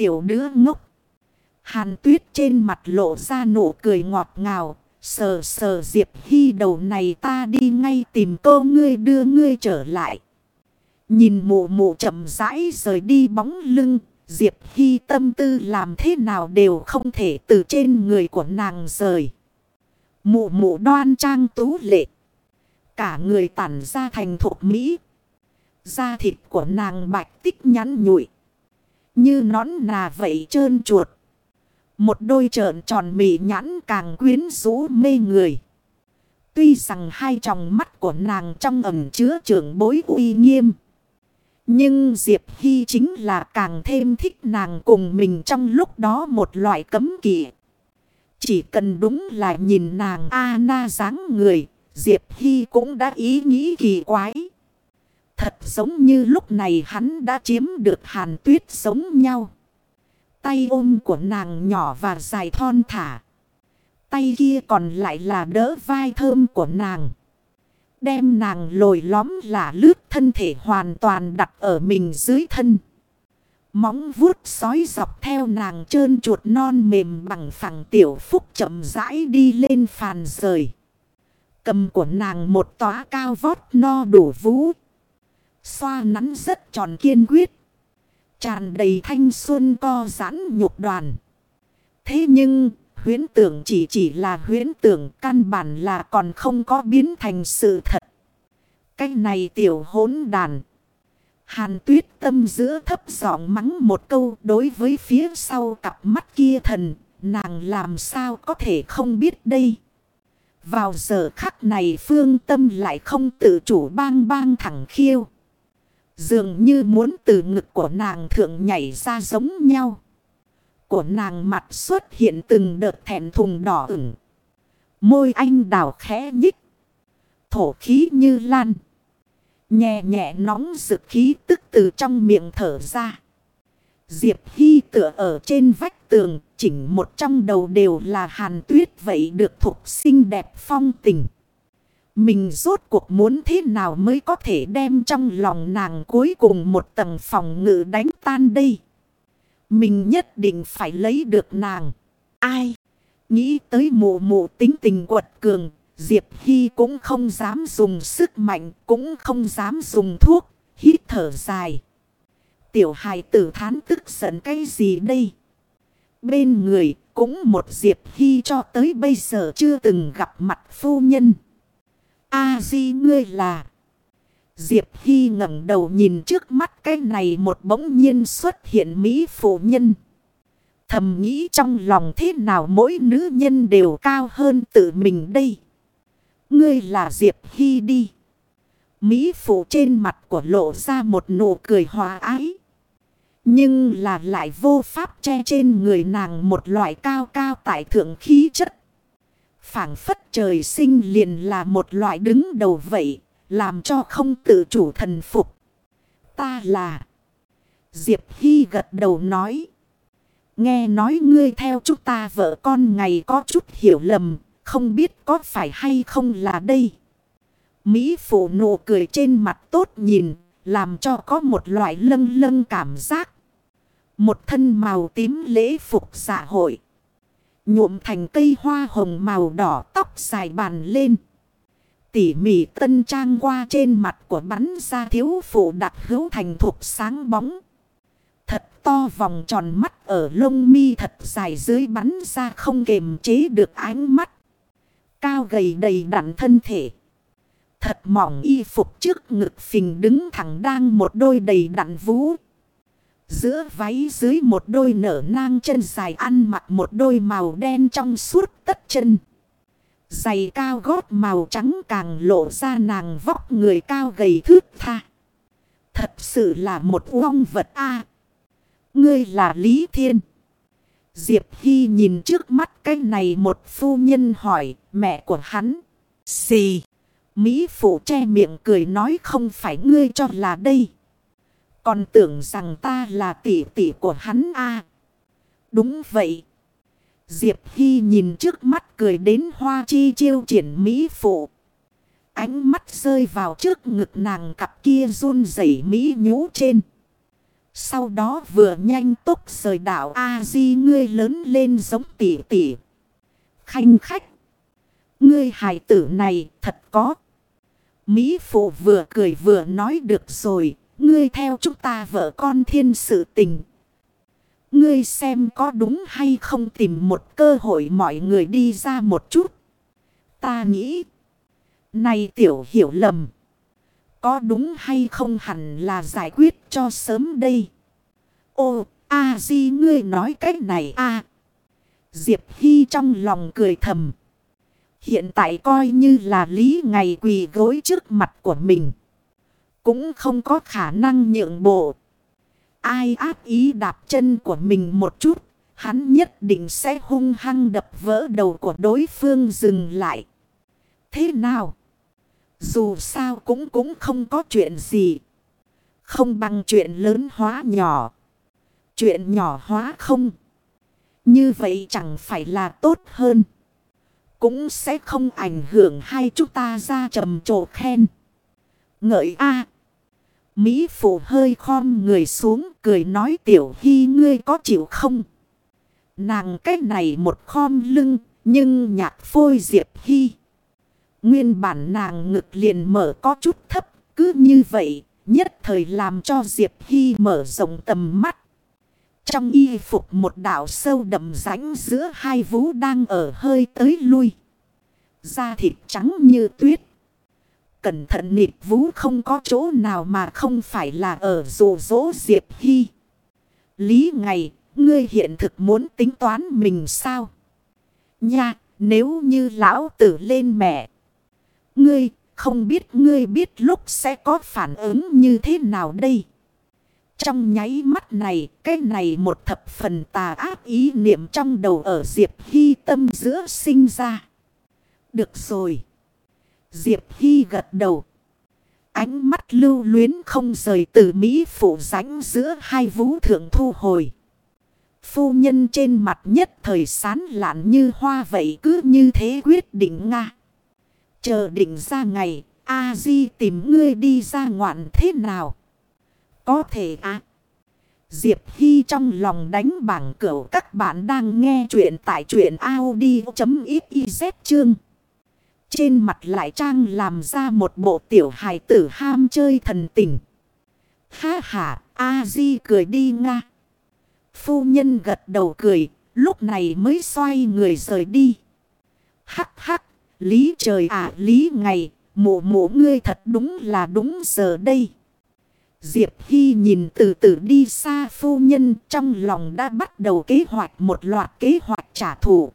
tiểu đứa ngốc. Hàn Tuyết trên mặt lộ ra nụ cười ngọt ngào. Sờ sờ Diệp Hy đầu này, ta đi ngay tìm cô ngươi đưa ngươi trở lại. Nhìn mụ mụ chậm rãi rời đi bóng lưng. Diệp Hy tâm tư làm thế nào đều không thể từ trên người của nàng rời. Mụ mụ đoan trang tú lệ. Cả người tản ra thành thục mỹ. Da thịt của nàng bạch tích nhắn nhụi. Như nón nà vậy trơn chuột. Một đôi trợn tròn mị nhãn càng quyến rũ mê người. Tuy rằng hai tròng mắt của nàng trong ẩn chứa trưởng bối uy nghiêm. Nhưng Diệp Hy chính là càng thêm thích nàng cùng mình trong lúc đó một loại cấm kỵ. Chỉ cần đúng là nhìn nàng na dáng người, Diệp Hy cũng đã ý nghĩ kỳ quái. Thật giống như lúc này hắn đã chiếm được Hàn Tuyết giống nhau. Tay ôm của nàng nhỏ và dài thon thả. Tay kia còn lại là đỡ vai thơm của nàng. Đem nàng lồi lõm lả lướt thân thể hoàn toàn đặt ở mình dưới thân. Móng vuốt sói dọc theo nàng trơn chuột non mềm bằng phẳng tiểu phúc chậm rãi đi lên phàn rời. Cầm của nàng một tóa cao vót no đủ vú. Xoa nắn rất tròn kiên quyết. Tràn đầy thanh xuân co giãn nhục đoàn. Thế nhưng huyễn tưởng chỉ là huyễn tưởng, căn bản là còn không có biến thành sự thật. Cái này tiểu hỗn đàn. Hàn Tuyết tâm giữa thấp giọng mắng một câu, đối với phía sau cặp mắt kia thần, nàng làm sao có thể không biết đây. Vào giờ khắc này Phương Tâm lại không tự chủ bang bang thẳng khiêu. Dường như muốn từ ngực của nàng thượng nhảy ra giống nhau. Của nàng mặt xuất hiện từng đợt thẹn thùng đỏ ửng. Môi anh đào khẽ nhích. Thổ khí như lan. Nhẹ nhẹ nóng rực khí tức từ trong miệng thở ra. Diệp Hy tựa ở trên vách tường, chỉnh một trong đầu đều là Hàn Tuyết vậy được thục xinh đẹp phong tình. Mình rốt cuộc muốn thế nào mới có thể đem trong lòng nàng cuối cùng một tầng phòng ngự đánh tan đây. Mình nhất định phải lấy được nàng. Ai? Nghĩ tới mụ mụ tính tình quật cường, Diệp Hy cũng không dám dùng sức mạnh, cũng không dám dùng thuốc, hít thở dài. Tiểu hài tử thán tức giận cái gì đây? Bên người cũng một Diệp Hy cho tới bây giờ chưa từng gặp mặt phu nhân. Di ngươi là... Diệp Hy ngẩng đầu nhìn trước mắt cái này một bỗng nhiên xuất hiện mỹ phụ nhân. Thầm nghĩ trong lòng thế nào mỗi nữ nhân đều cao hơn tự mình đây. Ngươi là Diệp Hy đi. Mỹ phụ trên mặt của lộ ra một nụ cười hòa ái. Nhưng là lại vô pháp che trên người nàng một loại cao cao tại thượng khí chất. Phảng phất trời sinh liền là một loại đứng đầu vậy, làm cho không tự chủ thần phục. Ta là... Diệp Hy gật đầu nói. Nghe nói ngươi theo chúng ta vợ con ngày có chút hiểu lầm, không biết có phải hay không là đây. Mỹ phụ nụ cười trên mặt tốt nhìn, làm cho có một loại lâng lâng cảm giác. Một thân màu tím lễ phục dạ hội. Nhuộm thành cây hoa hồng màu đỏ, tóc dài bàn lên. Tỉ mỉ tân trang qua trên mặt của bắn ra thiếu phụ đặc hữu thành thục sáng bóng. Thật to vòng tròn mắt ở lông mi thật dài dưới bắn ra không kềm chế được ánh mắt. Cao gầy đầy đặn thân thể. Thật mỏng y phục trước ngực phình đứng thẳng đang một đôi đầy đặn vú. Giữa váy dưới một đôi nở nang chân dài ăn mặc một đôi màu đen trong suốt tất chân. Giày cao gót màu trắng càng lộ ra nàng vóc người cao gầy thướt tha. Thật sự là một oong vật a. Ngươi là Lý Thiên. Diệp Hy nhìn trước mắt cái này một phu nhân hỏi mẹ của hắn. Xì. Mỹ phụ che miệng cười nói không phải ngươi cho là đây. Còn tưởng rằng ta là tỷ tỷ của hắn a. Đúng vậy. Diệp Hy nhìn trước mắt cười đến hoa chi chiêu triển Mỹ phụ. Ánh mắt rơi vào trước ngực nàng cặp kia run rẩy Mỹ nhũ trên. Sau đó vừa nhanh tốc rời đảo A-di ngươi lớn lên giống tỷ tỷ. Khanh khách. Ngươi hài tử này thật có. Mỹ phụ vừa cười vừa nói được rồi. Ngươi theo chúng ta vợ con thiên sự tình. Ngươi xem có đúng hay không tìm một cơ hội mọi người đi ra một chút. Ta nghĩ. Này tiểu hiểu lầm. Có đúng hay không hẳn là giải quyết cho sớm đây. Ô, A-di ngươi nói cách này a. Diệp Hy trong lòng cười thầm. Hiện tại coi như là Lý Ngày quỳ gối trước mặt của mình. Cũng không có khả năng nhượng bộ. Ai ác ý đạp chân của mình một chút. Hắn nhất định sẽ hung hăng đập vỡ đầu của đối phương dừng lại. Thế nào? Dù sao cũng không có chuyện gì. Không bằng chuyện lớn hóa nhỏ. Chuyện nhỏ hóa không. Như vậy chẳng phải là tốt hơn. Cũng sẽ không ảnh hưởng hai chúng ta ra trầm trồ khen. Ngợi a. Mỹ phụ hơi khom người xuống cười nói Tiểu Hy ngươi có chịu không? Nàng cái này một khom lưng nhưng nhạc phôi Diệp Hy. Nguyên bản nàng ngực liền mở có chút thấp. Cứ như vậy nhất thời làm cho Diệp Hy mở rộng tầm mắt. Trong y phục một đảo sâu đậm rãnh giữa hai vú đang ở hơi tới lui. Da thịt trắng như tuyết. Cẩn thận nịt vú không có chỗ nào mà không phải là ở dụ dỗ Diệp Hy. Lý Ngày, ngươi hiện thực muốn tính toán mình sao? Nha, nếu như lão tử lên mẹ. Ngươi, không biết ngươi biết lúc sẽ có phản ứng như thế nào đây? Trong nháy mắt này, cái này một thập phần tà ác ý niệm trong đầu ở Diệp Hy tâm giữa sinh ra. Được rồi. Diệp Hy gật đầu. Ánh mắt lưu luyến không rời từ Mỹ phụ rãnh giữa hai vú thượng thu hồi. Phu nhân trên mặt nhất thời sán lạn như hoa vậy cứ như thế quyết định nga. Chờ định ra ngày, A-di tìm ngươi đi ra ngoạn thế nào? Có thể à? Diệp Hy trong lòng đánh bảng cửu các bạn đang nghe chuyện tại truyện audio.xyz chương. Trên mặt lại trang làm ra một bộ tiểu hài tử ham chơi thần tình. Ha ha, A-di cười đi nga. Phu nhân gật đầu cười, lúc này mới xoay người rời đi. Hắc hắc, Lý trời à Lý Ngày, mụ mụ ngươi thật đúng là đúng giờ đây. Diệp Hy nhìn từ từ đi xa phu nhân trong lòng đã bắt đầu kế hoạch một loạt kế hoạch trả thù.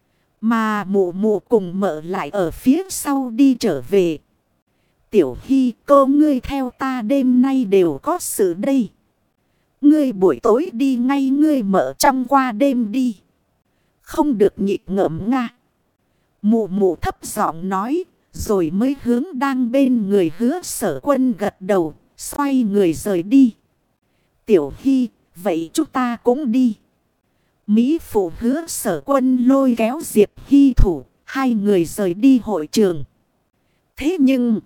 Mà mụ mụ cùng mợ lại ở phía sau đi trở về. Tiểu Hy cô ngươi theo ta đêm nay đều có sự đây. Ngươi buổi tối đi ngay ngươi mợ trong qua đêm đi. Không được nhịp ngợm nga. Mụ mụ thấp giọng nói. Rồi mới hướng đang bên người Hứa Sở Quân gật đầu. Xoay người rời đi. Tiểu Hy vậy chúng ta cũng đi. Mỹ phụ Hứa Sở Quân lôi kéo Diệp Hy thủ. Hai người rời đi hội trường. Thế nhưng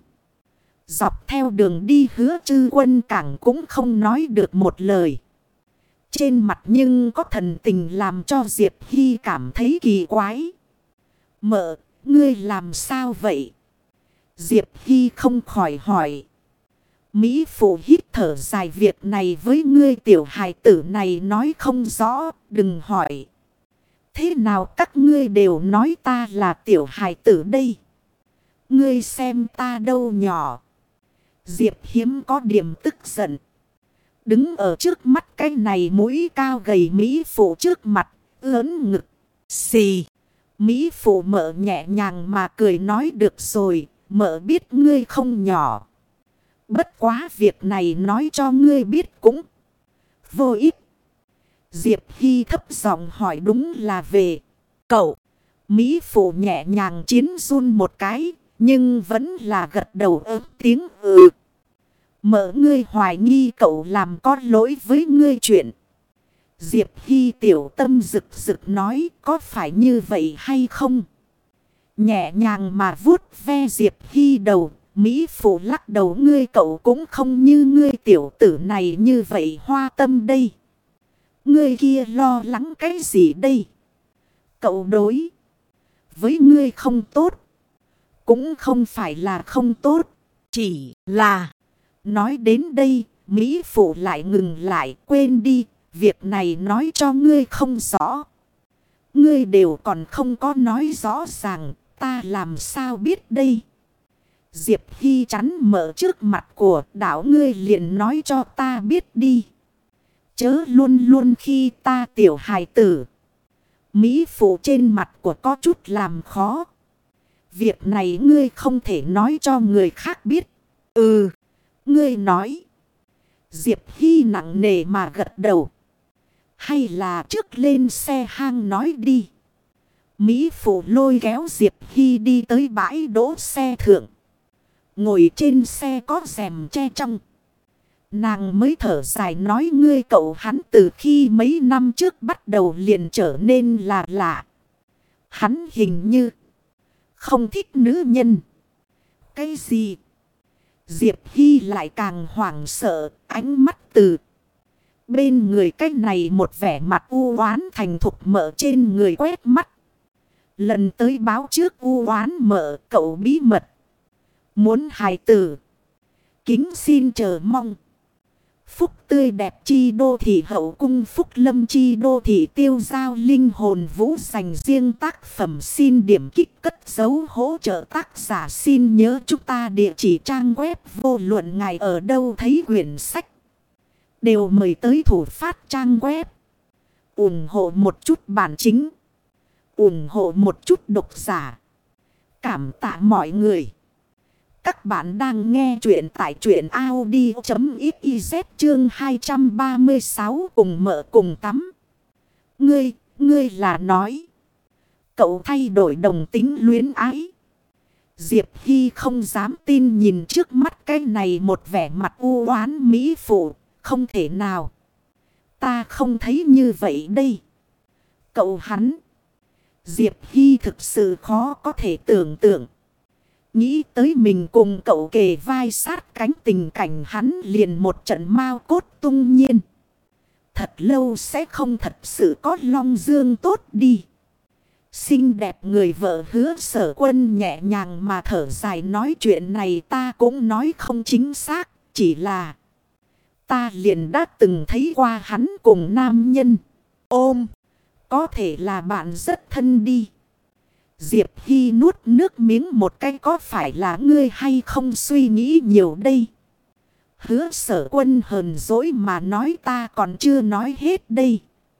dọc theo đường đi Hứa Chư Quân càng cũng không nói được một lời. Trên mặt nhưng có thần tình làm cho Diệp Hy cảm thấy kỳ quái. Mợ, ngươi làm sao vậy? Diệp Hy không khỏi hỏi. Mỹ phụ hít thở dài việc này với ngươi tiểu hài tử này nói không rõ, đừng hỏi. Thế nào các ngươi đều nói ta là tiểu hài tử đây? Ngươi xem ta đâu nhỏ. Diệp hiếm có điểm tức giận. Đứng ở trước mắt cái này mũi cao gầy Mỹ phụ trước mặt, ớn ngực. Xì. Mỹ phụ mợ nhẹ nhàng mà cười nói được rồi, mợ biết ngươi không nhỏ. Bất quá việc này nói cho ngươi biết cũng vô ích. Diệp Hy thấp giọng hỏi đúng là về cậu. Mỹ phụ nhẹ nhàng chiến run một cái, nhưng vẫn là gật đầu tiếng ừ. Mợ ngươi hoài nghi cậu làm có lỗi với ngươi chuyện. Diệp Hy tiểu tâm rực rực nói có phải như vậy hay không? Nhẹ nhàng mà vuốt ve Diệp Hy đầu, Mỹ Phụ lắc đầu, ngươi cậu cũng không như ngươi tiểu tử này như vậy hoa tâm đây. Ngươi kia lo lắng cái gì đây? Cậu đối với ngươi không tốt. Cũng không phải là không tốt. Chỉ là nói đến đây, Mỹ Phụ lại ngừng lại, quên đi. Việc này nói cho ngươi không rõ. Ngươi đều còn không có nói rõ ràng, ta làm sao biết đây? Diệp Hy chắn mở trước mặt của đảo, ngươi liền nói cho ta biết đi. Chớ luôn luôn khi ta tiểu hài tử. Mỹ Phụ trên mặt của có chút làm khó. Việc này ngươi không thể nói cho người khác biết. Ừ, ngươi nói. Diệp Hy nặng nề mà gật đầu. Hay là trước lên xe hang nói đi. Mỹ Phụ lôi kéo Diệp Hy đi tới bãi đỗ xe thượng. Ngồi trên xe có rèm che trong. Nàng mới thở dài nói, ngươi cậu hắn từ khi mấy năm trước bắt đầu liền trở nên là lạ. Hắn hình như không thích nữ nhân. Cái gì? Diệp Hy lại càng hoảng sợ, ánh mắt từ bên người cái này một vẻ mặt u oán thành thục mợ trên người quét mắt. Lần tới báo trước u oán mợ, cậu bí mật muốn hài tử. Kính xin chờ mong. Phúc tươi đẹp chi đô thị hậu cung, phúc lâm chi đô thị tiêu giao linh hồn vũ, dành riêng tác phẩm xin điểm kích cất dấu hỗ trợ tác giả. Xin nhớ chúng ta địa chỉ trang web vô luận ngài ở đâu thấy quyển sách đều mời tới thủ phát trang web. Ủng hộ một chút bản chính, ủng hộ một chút độc giả. Cảm tạ mọi người. Các bạn đang nghe chuyện tại truyện audio.xyz chương 236 cùng mợ cùng tắm. Ngươi là nói cậu thay đổi đồng tính luyến ái. Diệp Hy không dám tin nhìn trước mắt cái này một vẻ mặt u oán Mỹ Phụ. Không thể nào. Ta không thấy như vậy đây. Cậu hắn. Diệp Hy thực sự khó có thể tưởng tượng. Nghĩ tới mình cùng cậu kề vai sát cánh, tình cảnh hắn liền một trận mao cốt tung nhiên. Thật lâu sẽ không thật sự có long dương tốt đi. Xinh đẹp người vợ Hứa Sở Quân nhẹ nhàng mà thở dài nói, chuyện này ta cũng nói không chính xác. Chỉ là ta liền đã từng thấy qua hắn cùng nam nhân ôm. Có thể là bạn rất thân đi. Diệp Hy nuốt nước miếng một cái, có phải là ngươi hay không suy nghĩ nhiều đây? Hứa Sở Quân hờn dỗi mà nói, ta còn chưa nói hết đây.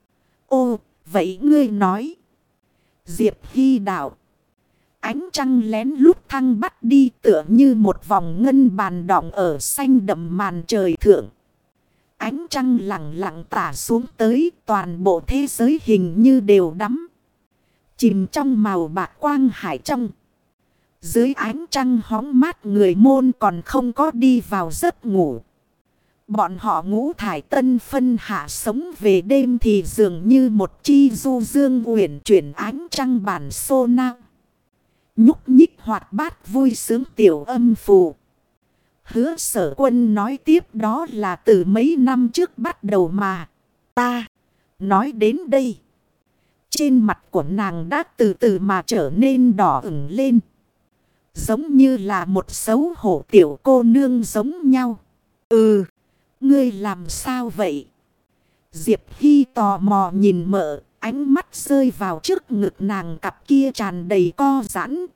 Ô, vậy ngươi nói. Diệp Hy đạo. Ánh trăng lén lút thăng bắt đi, tựa như một vòng ngân bàn đọng ở xanh đậm màn trời thượng. Ánh trăng lặng lặng tả xuống tới, toàn bộ thế giới hình như đều đắm chìm trong màu bạc quang hải trong. Dưới ánh trăng hóng mát, người môn còn không có đi vào giấc ngủ. Bọn họ ngũ thải tân phân hạ sống về đêm thì dường như một chi du dương uyển chuyển, ánh trăng bản sô na. Nhúc nhích hoạt bát vui sướng tiểu âm phù. Hứa Sở Quân nói tiếp, đó là từ mấy năm trước bắt đầu mà. Ta nói đến đây, trên mặt của nàng đã từ từ mà trở nên đỏ ửng lên. Giống như là một xấu hổ tiểu cô nương giống nhau. Ừ, ngươi làm sao vậy? Diệp Hy tò mò nhìn mợ, ánh mắt rơi vào trước ngực nàng, cặp kia tràn đầy co giãn,